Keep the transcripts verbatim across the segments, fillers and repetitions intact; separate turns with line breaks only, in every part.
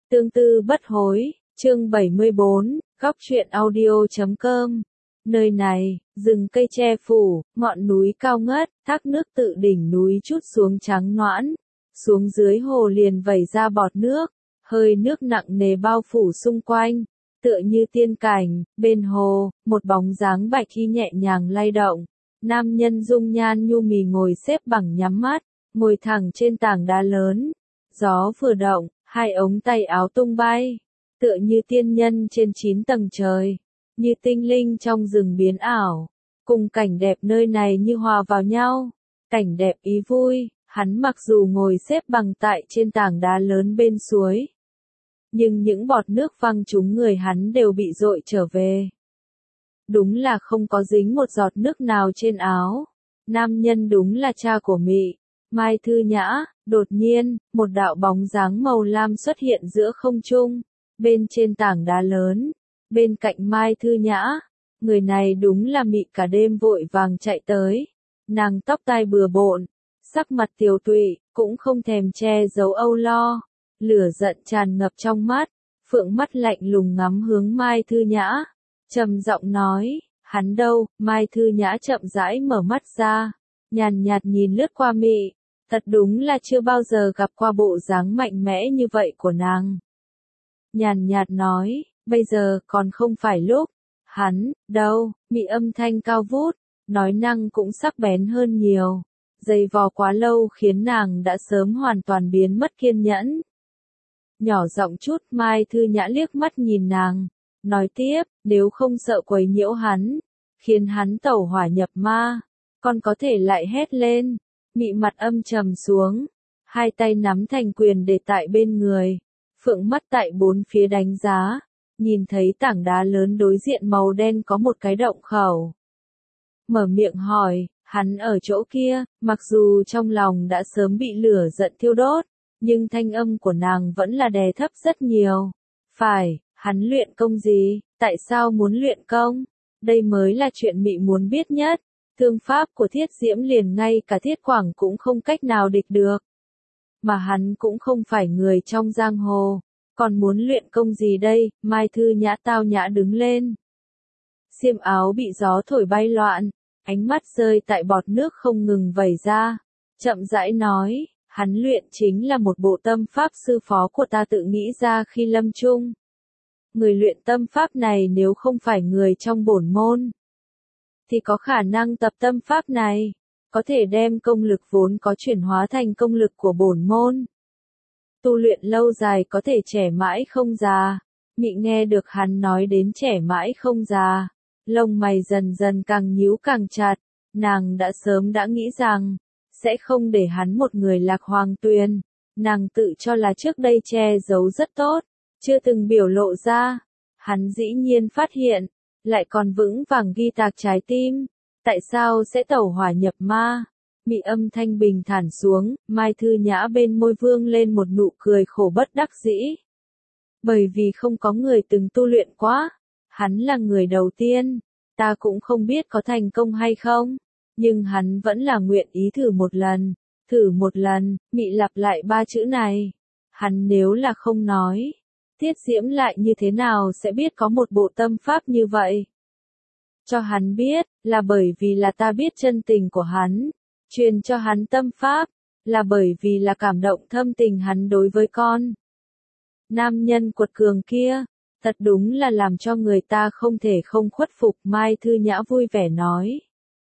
Tương tư bất hối, chương bảy mươi bốn, góc truyện audio chấm com. Nơi này, rừng cây che phủ, ngọn núi cao ngất, thác nước tự đỉnh núi trút xuống trắng nõn. Xuống dưới hồ liền vẩy ra bọt nước, hơi nước nặng nề bao phủ xung quanh, tựa như tiên cảnh. Bên hồ, một bóng dáng bạch y nhẹ nhàng lay động. Nam nhân dung nhan nhu mì ngồi xếp bằng nhắm mắt, ngồi thẳng trên tảng đá lớn. Gió vừa động, hai ống tay áo tung bay, tựa như tiên nhân trên chín tầng trời, như tinh linh trong rừng biến ảo, cùng cảnh đẹp nơi này như hòa vào nhau, cảnh đẹp ý vui. Hắn mặc dù ngồi xếp bằng tại trên tảng đá lớn bên suối, nhưng những bọt nước văng trúng người hắn đều bị dội trở về. Đúng là không có dính một giọt nước nào trên áo. Nam nhân đúng là cha của Mị, Mai Thư Nhã. Đột nhiên, một đạo bóng dáng màu lam xuất hiện giữa không trung, bên trên tảng đá lớn, bên cạnh Mai Thư Nhã. Người này đúng là Mị, cả đêm vội vàng chạy tới. Nàng tóc tai bừa bộn, sắc mặt tiều tụy, cũng không thèm che giấu âu lo. Lửa giận tràn ngập trong mắt, phượng mắt lạnh lùng ngắm hướng Mai Thư Nhã, trầm giọng nói, hắn đâu? Mai Thư Nhã chậm rãi mở mắt ra, nhàn nhạt nhìn lướt qua Mị. Thật đúng là chưa bao giờ gặp qua bộ dáng mạnh mẽ như vậy của nàng. Nhàn nhạt nói, bây giờ còn không phải lúc. Hắn, đâu? Mị âm thanh cao vút, nói năng cũng sắc bén hơn nhiều. Giày vò quá lâu khiến nàng đã sớm hoàn toàn biến mất kiên nhẫn. Nhỏ giọng chút, Mai Thư Nhã liếc mắt nhìn nàng, nói tiếp, nếu không sợ quấy nhiễu hắn, khiến hắn tẩu hỏa nhập ma, con có thể lại hét lên. Mị mặt âm trầm xuống, hai tay nắm thành quyền để tại bên người, phượng mắt tại bốn phía đánh giá, nhìn thấy tảng đá lớn đối diện màu đen có một cái động khẩu. Mở miệng hỏi, hắn ở chỗ kia. Mặc dù trong lòng đã sớm bị lửa giận thiêu đốt, nhưng thanh âm của nàng vẫn là đè thấp rất nhiều. Phải, hắn luyện công gì? Tại sao muốn luyện công? Đây mới là chuyện Mị muốn biết nhất. Thương pháp của Thiết Diễm liền ngay cả Thiết Quảng cũng không cách nào địch được. Mà hắn cũng không phải người trong giang hồ, còn muốn luyện công gì đây? Mai Thư Nhã tao nhã đứng lên. Xiêm áo bị gió thổi bay loạn, ánh mắt rơi tại bọt nước không ngừng vẩy ra, chậm rãi nói, hắn luyện chính là một bộ tâm pháp sư phó của ta tự nghĩ ra khi lâm chung. Người luyện tâm pháp này nếu không phải người trong bổn môn, thì có khả năng tập tâm pháp này, có thể đem công lực vốn có chuyển hóa thành công lực của bổn môn. Tu luyện lâu dài có thể trẻ mãi không già. Mị nghe được hắn nói đến trẻ mãi không già, lông mày dần dần càng nhíu càng chặt. Nàng đã sớm đã nghĩ rằng, sẽ không để hắn một người lạc hoàng tuyền. Nàng tự cho là trước đây che giấu rất tốt, chưa từng biểu lộ ra. Hắn dĩ nhiên phát hiện, lại còn vững vàng ghi tạc trái tim. Tại sao sẽ tẩu hỏa nhập ma? Mị âm thanh bình thản xuống, Mai Thư Nhã bên môi vương lên một nụ cười khổ bất đắc dĩ. Bởi vì không có người từng tu luyện quá. Hắn là người đầu tiên. Ta cũng không biết có thành công hay không. Nhưng hắn vẫn là nguyện ý thử một lần. Thử một lần. Mị lặp lại ba chữ này. Hắn nếu là không nói, Thiết Diễm lại như thế nào sẽ biết có một bộ tâm pháp như vậy? Cho hắn biết, là bởi vì là ta biết chân tình của hắn. Truyền cho hắn tâm pháp, là bởi vì là cảm động thâm tình hắn đối với con. Nam nhân quật cường kia, thật đúng là làm cho người ta không thể không khuất phục. Mai Thư Nhã vui vẻ nói.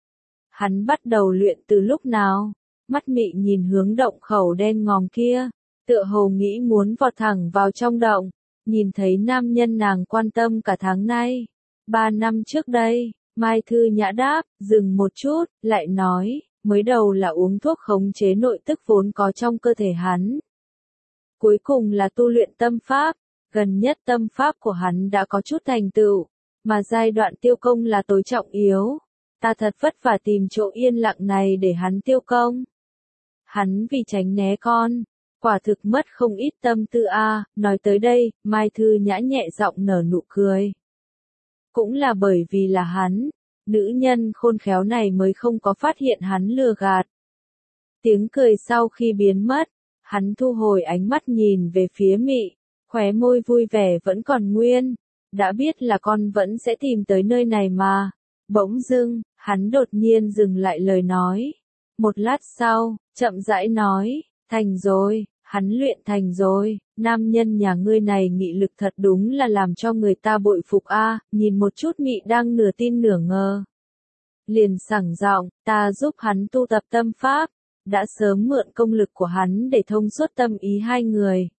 Hắn bắt đầu luyện từ lúc nào? Mắt Mị nhìn hướng động khẩu đen ngòm kia, tựa hồ nghĩ muốn vọt thẳng vào trong động. Nhìn thấy nam nhân nàng quan tâm cả tháng nay. Ba năm trước đây, Mai Thư Nhã đáp, dừng một chút, lại nói, mới đầu là uống thuốc khống chế nội tức vốn có trong cơ thể hắn. Cuối cùng là tu luyện tâm pháp, gần nhất tâm pháp của hắn đã có chút thành tựu, mà giai đoạn tiêu công là tối trọng yếu. Ta thật vất vả tìm chỗ yên lặng này để hắn tiêu công. Hắn vì tránh né con, quả thực mất không ít tâm tư a. À. Nói tới đây, Mai Thư Nhã nhẹ giọng nở nụ cười. Cũng là bởi vì là hắn, nữ nhân khôn khéo này mới không có phát hiện hắn lừa gạt. Tiếng cười sau khi biến mất, hắn thu hồi ánh mắt nhìn về phía Mị, Khóe môi vui vẻ vẫn còn nguyên, đã biết là con vẫn sẽ tìm tới nơi này mà. Bỗng dưng, hắn đột nhiên dừng lại lời nói. Một lát sau, chậm rãi nói, thành rồi, hắn luyện thành rồi, nam nhân nhà ngươi này nghị lực thật đúng là làm cho người ta bội phục a. Nhìn một chút Mị đang nửa tin nửa ngờ. Liền sảng giọng, ta giúp hắn tu tập tâm pháp, đã sớm mượn công lực của hắn để thông suốt tâm ý hai người.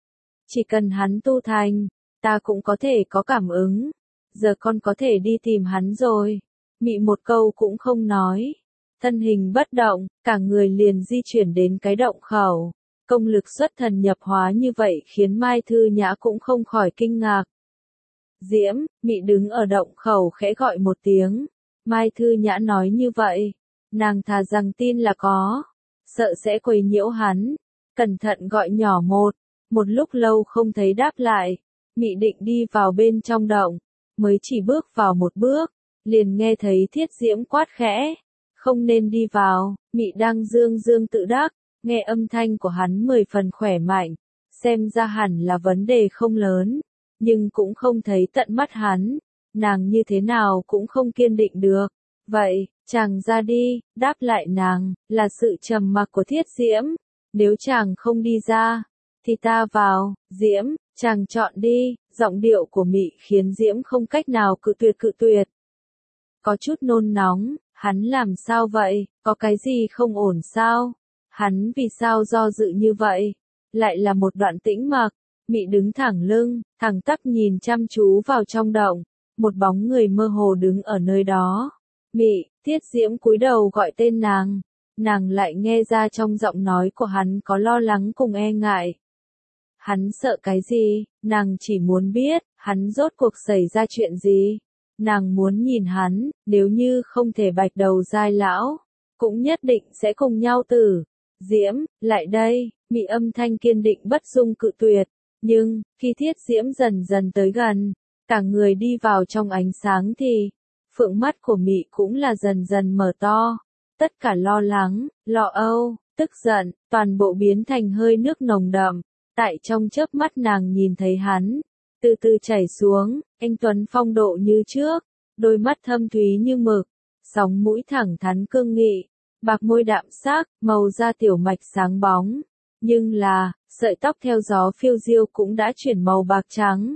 Chỉ cần hắn tu thành, ta cũng có thể có cảm ứng, giờ con có thể đi tìm hắn rồi. Mị một câu cũng không nói, thân hình bất động, cả người liền di chuyển đến cái động khẩu. Công lực xuất thần nhập hóa như vậy khiến Mai Thư Nhã cũng không khỏi kinh ngạc. Diễm, Mị đứng ở động khẩu khẽ gọi một tiếng. Mai Thư Nhã nói như vậy, nàng thà rằng tin là có, sợ sẽ quấy nhiễu hắn, cẩn thận gọi nhỏ một, một lúc lâu không thấy đáp lại, Mị định đi vào bên trong động, mới chỉ bước vào một bước, liền nghe thấy Thiết Diễm quát khẽ, không nên đi vào. Mị đang dương dương tự đắc, nghe âm thanh của hắn mười phần khỏe mạnh, xem ra hẳn là vấn đề không lớn, nhưng cũng không thấy tận mắt hắn. Nàng như thế nào cũng không kiên định được. Vậy, chàng ra đi, đáp lại nàng, là sự trầm mặc của Thiết Diễm. Nếu chàng không đi ra, thì ta vào. Diễm, chàng chọn đi. Giọng điệu của Mị khiến Diễm không cách nào cự tuyệt cự tuyệt. Có chút nôn nóng, hắn làm sao vậy, có cái gì không ổn sao? Hắn vì sao do dự như vậy? Lại là một đoạn tĩnh mặc, Mị đứng thẳng lưng, thẳng tắp nhìn chăm chú vào trong động. Một bóng người mơ hồ đứng ở nơi đó. Mị, Thiết Diễm cúi đầu gọi tên nàng. Nàng lại nghe ra trong giọng nói của hắn có lo lắng cùng e ngại. Hắn sợ cái gì? Nàng chỉ muốn biết, hắn rốt cuộc xảy ra chuyện gì? Nàng muốn nhìn hắn, nếu như không thể bạch đầu giai lão, cũng nhất định sẽ cùng nhau tử. Diễm, lại đây, Mị âm thanh kiên định bất dung cự tuyệt. Nhưng, khi Thiết Diễm dần dần tới gần, cả người đi vào trong ánh sáng thì, phượng mắt của Mị cũng là dần dần mở to. Tất cả lo lắng, lo âu, tức giận, toàn bộ biến thành hơi nước nồng đậm. Tại trong chớp mắt nàng nhìn thấy hắn, từ từ chảy xuống, anh tuấn phong độ như trước, đôi mắt thâm thúy như mực, sóng mũi thẳng thắn cương nghị, bạc môi đạm sắc, màu da tiểu mạch sáng bóng. Nhưng là, sợi tóc theo gió phiêu diêu cũng đã chuyển màu bạc trắng.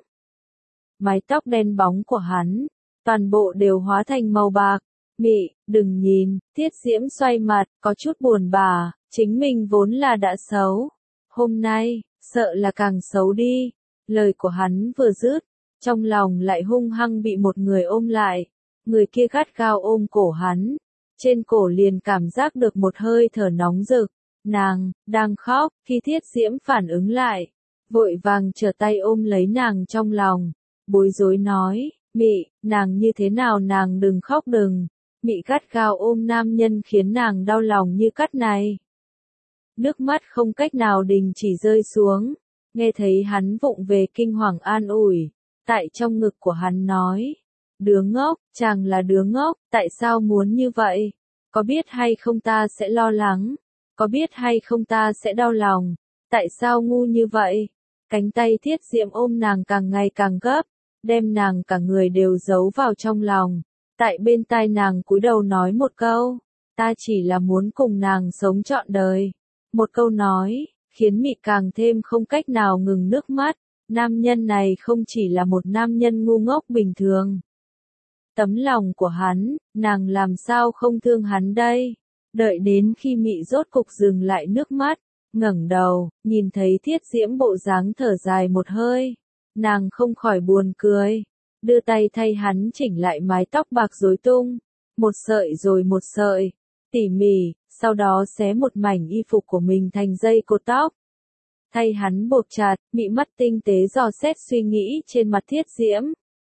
Mái tóc đen bóng của hắn, toàn bộ đều hóa thành màu bạc. Mị, đừng nhìn. Thiết Diễm xoay mặt, có chút buồn bã, chính mình vốn là đã xấu. Hôm nay, sợ là càng xấu đi. Lời của hắn vừa dứt, trong lòng lại hung hăng bị một người ôm lại. Người kia gắt gao ôm cổ hắn. Trên cổ liền cảm giác được một hơi thở nóng rực. Nàng, đang khóc, khi Thiết Diễm phản ứng lại. Vội vàng trở tay ôm lấy nàng trong lòng. Bối rối nói, Mị, nàng như thế nào nàng đừng khóc đừng. Mị gắt gao ôm nam nhân khiến nàng đau lòng như cắt này. Nước mắt không cách nào đình chỉ rơi xuống. Nghe thấy hắn vụng về kinh hoàng an ủi. Tại trong ngực của hắn nói. Đứa ngốc, chàng là đứa ngốc, tại sao muốn như vậy? Có biết hay không ta sẽ lo lắng? Có biết hay không ta sẽ đau lòng? Tại sao ngu như vậy? Cánh tay Thiết Diễm ôm nàng càng ngày càng gấp, đem nàng cả người đều giấu vào trong lòng. Tại bên tai nàng cúi đầu nói một câu, ta chỉ là muốn cùng nàng sống trọn đời. Một câu nói, khiến Mị càng thêm không cách nào ngừng nước mắt. Nam nhân này không chỉ là một nam nhân ngu ngốc bình thường. Tấm lòng của hắn, nàng làm sao không thương hắn đây? Đợi đến khi Mị rốt cục dừng lại nước mắt, ngẩng đầu, nhìn thấy Thiết Diễm bộ dáng thở dài một hơi. Nàng không khỏi buồn cười, đưa tay thay hắn chỉnh lại mái tóc bạc rối tung, một sợi rồi một sợi, tỉ mỉ, sau đó xé một mảnh y phục của mình thành dây cột tóc. Thay hắn buộc chặt, Mị mắt tinh tế dò xét suy nghĩ trên mặt Thiết Diễm.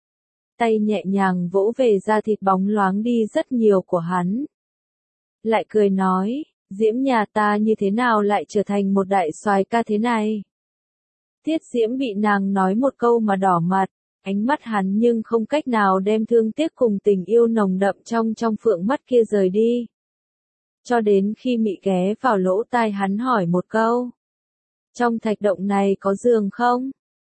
Tay nhẹ nhàng vỗ về da thịt bóng loáng đi rất nhiều của hắn. Lại cười nói, Diễm nhà ta như thế nào lại trở thành một đại soái ca thế này? Thiết Diễm bị nàng nói một câu mà đỏ mặt, ánh mắt hắn nhưng không cách nào đem thương tiếc cùng tình yêu nồng đậm trong trong phượng mắt kia rời đi. Cho đến khi Mị ghé vào lỗ tai hắn hỏi một câu. Trong thạch động này có giường không?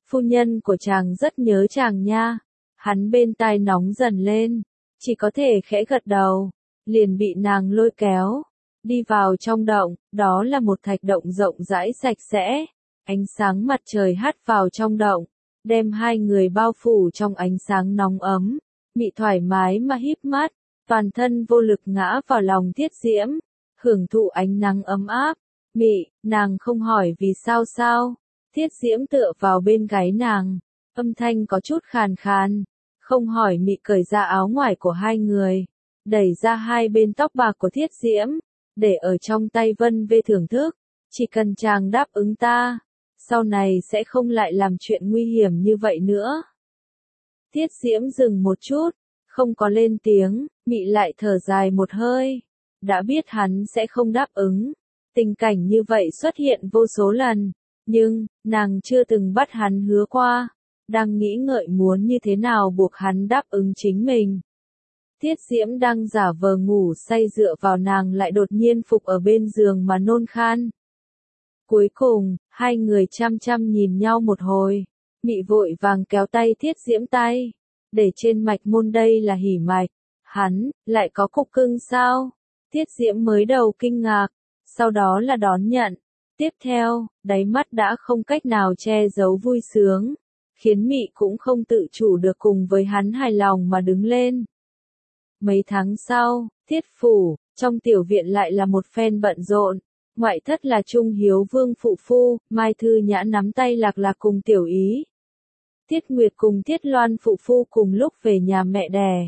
Phu nhân của chàng rất nhớ chàng nha. Hắn bên tai nóng dần lên, chỉ có thể khẽ gật đầu, liền bị nàng lôi kéo. Đi vào trong động, đó là một thạch động rộng rãi sạch sẽ. Ánh sáng mặt trời hắt vào trong động, đem hai người bao phủ trong ánh sáng nóng ấm. Mị thoải mái mà híp mắt, toàn thân vô lực ngã vào lòng Thiết Diễm, hưởng thụ ánh nắng ấm áp. Mị, nàng không hỏi vì sao sao. Thiết Diễm tựa vào bên gáy nàng, âm thanh có chút khàn khàn. Không hỏi. Mị cởi ra áo ngoài của hai người, đẩy ra hai bên tóc bạc của Thiết Diễm, để ở trong tay Vân Vê thưởng thức. Chỉ cần chàng đáp ứng ta, sau này sẽ không lại làm chuyện nguy hiểm như vậy nữa. Thiết Diễm dừng một chút, không có lên tiếng. Mị lại thở dài một hơi. Đã biết hắn sẽ không đáp ứng. Tình cảnh như vậy xuất hiện vô số lần, nhưng nàng chưa từng bắt hắn hứa qua. Đang nghĩ ngợi muốn như thế nào buộc hắn đáp ứng chính mình. Thiết Diễm đang giả vờ ngủ say dựa vào nàng lại đột nhiên phục ở bên giường mà nôn khan. Cuối cùng, hai người chăm chăm nhìn nhau một hồi. Mị vội vàng kéo tay Thiết Diễm tay, để trên mạch môn đây là hỉ mạch. Hắn, lại có cục cưng sao? Thiết Diễm mới đầu kinh ngạc, sau đó là đón nhận. Tiếp theo, đáy mắt đã không cách nào che giấu vui sướng, khiến Mị cũng không tự chủ được cùng với hắn hài lòng mà đứng lên. Mấy tháng sau, Thiết phủ, trong tiểu viện lại là một phen bận rộn. Ngoại thất là Trung Hiếu Vương phụ phu, Mai Thư Nhã nắm tay Lạc Lạc cùng Tiểu Ý. Thiết Nguyệt cùng Thiết Loan phụ phu cùng lúc về nhà mẹ đẻ.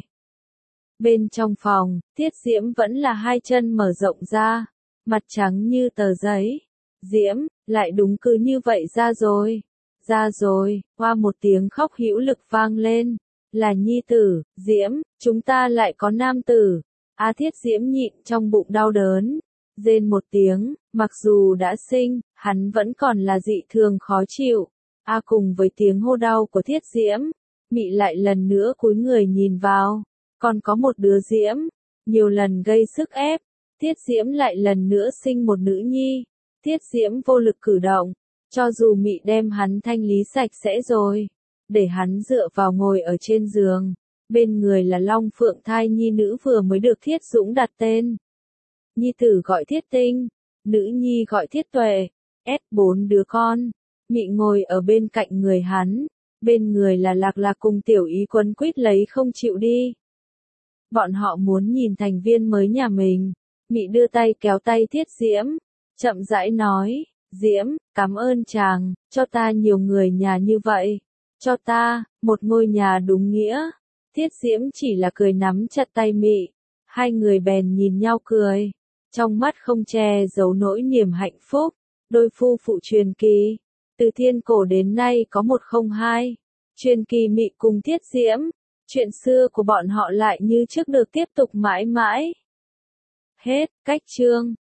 Bên trong phòng, Thiết Diễm vẫn là hai chân mở rộng ra, mặt trắng như tờ giấy. Diễm, lại đúng cứ như vậy ra rồi. Ra rồi, qua một tiếng khóc hữu lực vang lên. Là nhi tử. Diễm, chúng ta lại có nam tử. A Thiết Diễm nhịn trong bụng đau đớn, rên một tiếng. Mặc dù đã sinh, hắn vẫn còn là dị thường khó chịu. A cùng với tiếng hô đau của Thiết Diễm, Mị lại lần nữa cúi người nhìn vào. Còn có một đứa Diễm, nhiều lần gây sức ép. Thiết Diễm lại lần nữa sinh một nữ nhi. Thiết Diễm vô lực cử động, cho dù Mị đem hắn thanh lý sạch sẽ rồi, để hắn dựa vào ngồi ở trên giường. Bên người là Long Phượng thai nhi nữ vừa mới được Thiết Dũng đặt tên. Nhi tử gọi Thiết Tinh, nữ nhi gọi Thiết Tuệ, ét bốn đứa con. Mị ngồi ở bên cạnh người hắn, bên người là Lạc Lạc cùng Tiểu Ý quấn quýt lấy không chịu đi. Bọn họ muốn nhìn thành viên mới nhà mình. Mị đưa tay kéo tay Thiết Diễm, chậm rãi nói, Diễm, cảm ơn chàng, cho ta nhiều người nhà như vậy. Cho ta, một ngôi nhà đúng nghĩa. Thiết Diễm chỉ là cười nắm chặt tay Mị. Hai người bèn nhìn nhau cười, trong mắt không che giấu nỗi niềm hạnh phúc. Đôi phu phụ truyền kỳ, từ thiên cổ đến nay có một không hai. Truyền kỳ Mị cùng Thiết Diễm, chuyện xưa của bọn họ lại như trước được tiếp tục mãi mãi. Hết, cách chương.